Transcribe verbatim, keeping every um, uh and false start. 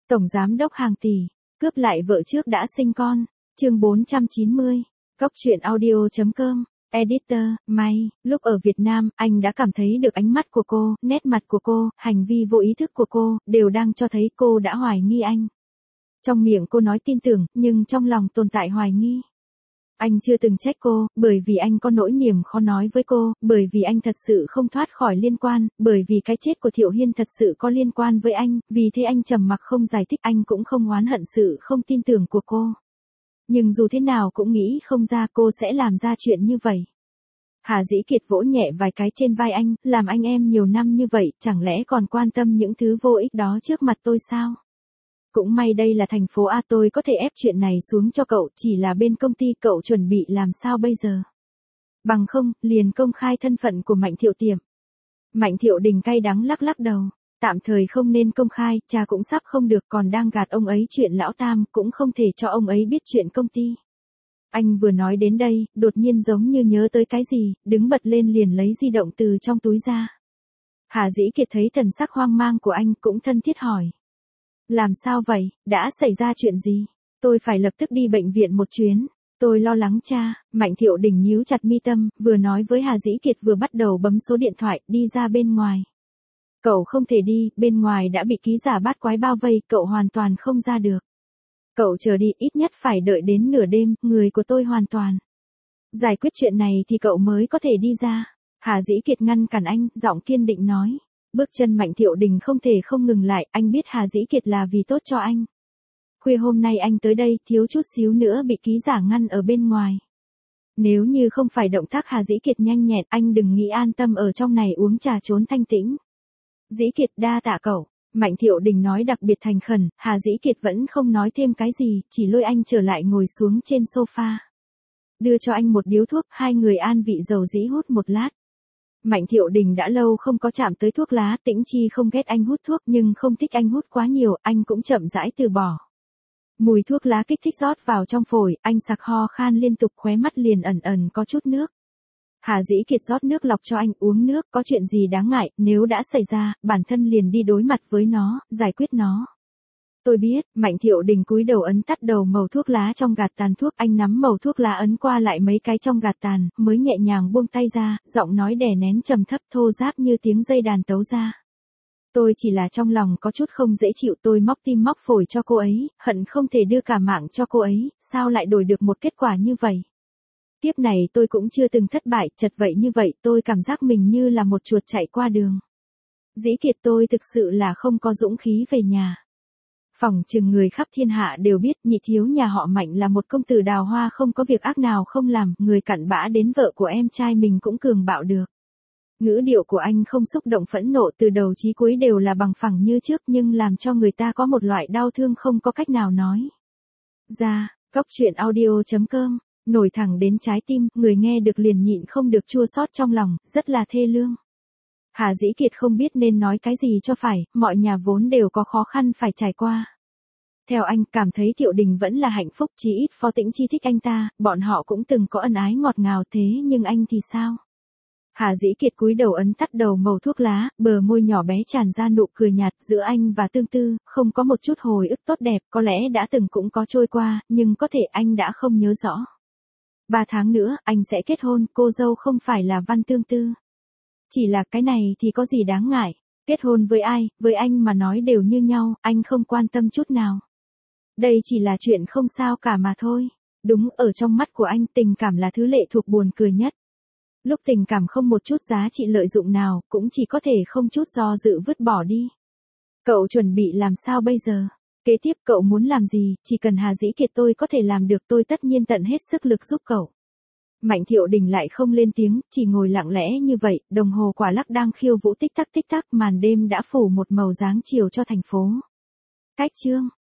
Tổng giám đốc hàng tỷ, cướp lại vợ trước đã sinh con. Chương bốn trăm chín mươi. Cóc truyện audio chấm com. Editor, May, lúc ở Việt Nam, anh đã cảm thấy được ánh mắt của cô, nét mặt của cô, hành vi vô ý thức của cô, đều đang cho thấy cô đã hoài nghi anh. Trong miệng cô nói tin tưởng, nhưng trong lòng tồn tại hoài nghi. Anh chưa từng trách cô, bởi vì anh có nỗi niềm khó nói với cô, bởi vì anh thật sự không thoát khỏi liên quan, bởi vì cái chết của Thiệu Hiên thật sự có liên quan với anh, vì thế anh trầm mặc không giải thích, anh cũng không oán hận sự không tin tưởng của cô. Nhưng dù thế nào cũng nghĩ không ra cô sẽ làm ra chuyện như vậy. Hà Dĩ Kiệt vỗ nhẹ vài cái trên vai anh, làm anh em nhiều năm như vậy, chẳng lẽ còn quan tâm những thứ vô ích đó trước mặt tôi sao? Cũng may đây là thành phố A, tôi có thể ép chuyện này xuống cho cậu, chỉ là bên công ty cậu chuẩn bị làm sao bây giờ? Bằng không, liền công khai thân phận của Mạnh Thiệu Tiệm. Mạnh Thiệu Đình cay đắng lắc lắc đầu. Tạm thời không nên công khai, cha cũng sắp không được, còn đang gạt ông ấy chuyện lão Tam, cũng không thể cho ông ấy biết chuyện công ty. Anh vừa nói đến đây, đột nhiên giống như nhớ tới cái gì, đứng bật lên liền lấy di động từ trong túi ra. Hà Dĩ Kiệt thấy thần sắc hoang mang của anh, cũng thân thiết hỏi. Làm sao vậy, đã xảy ra chuyện gì? Tôi phải lập tức đi bệnh viện một chuyến. Tôi lo lắng cha. Mạnh Thiệu Đình nhíu chặt mi tâm, vừa nói với Hà Dĩ Kiệt vừa bắt đầu bấm số điện thoại, đi ra bên ngoài. Cậu không thể đi, bên ngoài đã bị ký giả bát quái bao vây, cậu hoàn toàn không ra được. Cậu chờ đi, ít nhất phải đợi đến nửa đêm, người của tôi hoàn toàn giải quyết chuyện này thì cậu mới có thể đi ra. Hà Dĩ Kiệt ngăn cản anh, giọng kiên định nói. Bước chân Mạnh Thiệu Đình không thể không ngừng lại, anh biết Hà Dĩ Kiệt là vì tốt cho anh. Khuya hôm nay anh tới đây, thiếu chút xíu nữa bị ký giả ngăn ở bên ngoài. Nếu như không phải động tác Hà Dĩ Kiệt nhanh nhẹn, anh đừng nghĩ an tâm ở trong này uống trà trốn thanh tĩnh. Dĩ Kiệt đa tạ cậu. Mạnh Thiệu Đình nói đặc biệt thành khẩn, Hà Dĩ Kiệt vẫn không nói thêm cái gì, chỉ lôi anh trở lại ngồi xuống trên sofa. Đưa cho anh một điếu thuốc, hai người an vị dầu dĩ hút một lát. Mạnh Thiệu Đình đã lâu không có chạm tới thuốc lá, Tĩnh Chi không ghét anh hút thuốc nhưng không thích anh hút quá nhiều, anh cũng chậm rãi từ bỏ. Mùi thuốc lá kích thích rót vào trong phổi, anh sặc ho khan liên tục, khóe mắt liền ẩn ẩn có chút nước. Hà Dĩ Kiệt rót nước lọc cho anh, uống nước, có chuyện gì đáng ngại, nếu đã xảy ra, bản thân liền đi đối mặt với nó, giải quyết nó. Tôi biết. Mạnh Thiệu Đình cúi đầu ấn tắt đầu màu thuốc lá trong gạt tàn thuốc, anh nắm màu thuốc lá ấn qua lại mấy cái trong gạt tàn, mới nhẹ nhàng buông tay ra, giọng nói đè nén trầm thấp thô ráp như tiếng dây đàn tấu ra. Tôi chỉ là trong lòng có chút không dễ chịu, tôi móc tim móc phổi cho cô ấy, hận không thể đưa cả mạng cho cô ấy, sao lại đổi được một kết quả như vậy? Tiếp này tôi cũng chưa từng thất bại, chật vậy như vậy, tôi cảm giác mình như là một chuột chạy qua đường. Dĩ Kiệt, tôi thực sự là không có dũng khí về nhà. Phỏng chừng người khắp thiên hạ đều biết, nhị thiếu nhà họ Mạnh là một công tử đào hoa không có việc ác nào không làm, người cặn bã đến vợ của em trai mình cũng cường bạo được. Ngữ điệu của anh không xúc động phẫn nộ, từ đầu chí cuối đều là bằng phẳng như trước, nhưng làm cho người ta có một loại đau thương không có cách nào nói ra. Cóc truyện audio chấm com. Nổi thẳng đến trái tim, người nghe được liền nhịn không được chua xót trong lòng, rất là thê lương. Hà Dĩ Kiệt không biết nên nói cái gì cho phải, mọi nhà vốn đều có khó khăn phải trải qua. Theo anh, cảm thấy Thiệu Đình vẫn là hạnh phúc, chí ít Phó Tĩnh Chi thích anh ta, bọn họ cũng từng có ân ái ngọt ngào, thế nhưng anh thì sao? Hà Dĩ Kiệt cúi đầu ấn tắt đầu màu thuốc lá, bờ môi nhỏ bé tràn ra nụ cười nhạt, giữa anh và Tương Tư, không có một chút hồi ức tốt đẹp, có lẽ đã từng cũng có trôi qua, nhưng có thể anh đã không nhớ rõ. Ba tháng nữa, anh sẽ kết hôn, cô dâu không phải là Văn Tương Tư. Chỉ là cái này thì có gì đáng ngại, kết hôn với ai, với anh mà nói đều như nhau, anh không quan tâm chút nào. Đây chỉ là chuyện không sao cả mà thôi. Đúng, ở trong mắt của anh, tình cảm là thứ lệ thuộc buồn cười nhất. Lúc tình cảm không một chút giá trị lợi dụng nào, cũng chỉ có thể không chút do dự vứt bỏ đi. Cậu chuẩn bị làm sao bây giờ? Kế tiếp cậu muốn làm gì, chỉ cần Hà Dĩ Kiệt tôi có thể làm được, tôi tất nhiên tận hết sức lực giúp cậu. Mạnh Thiệu Đình lại không lên tiếng, chỉ ngồi lặng lẽ như vậy, đồng hồ quả lắc đang khiêu vũ tích tắc tích tắc, màn đêm đã phủ một màu dáng chiều cho thành phố. Cách chương.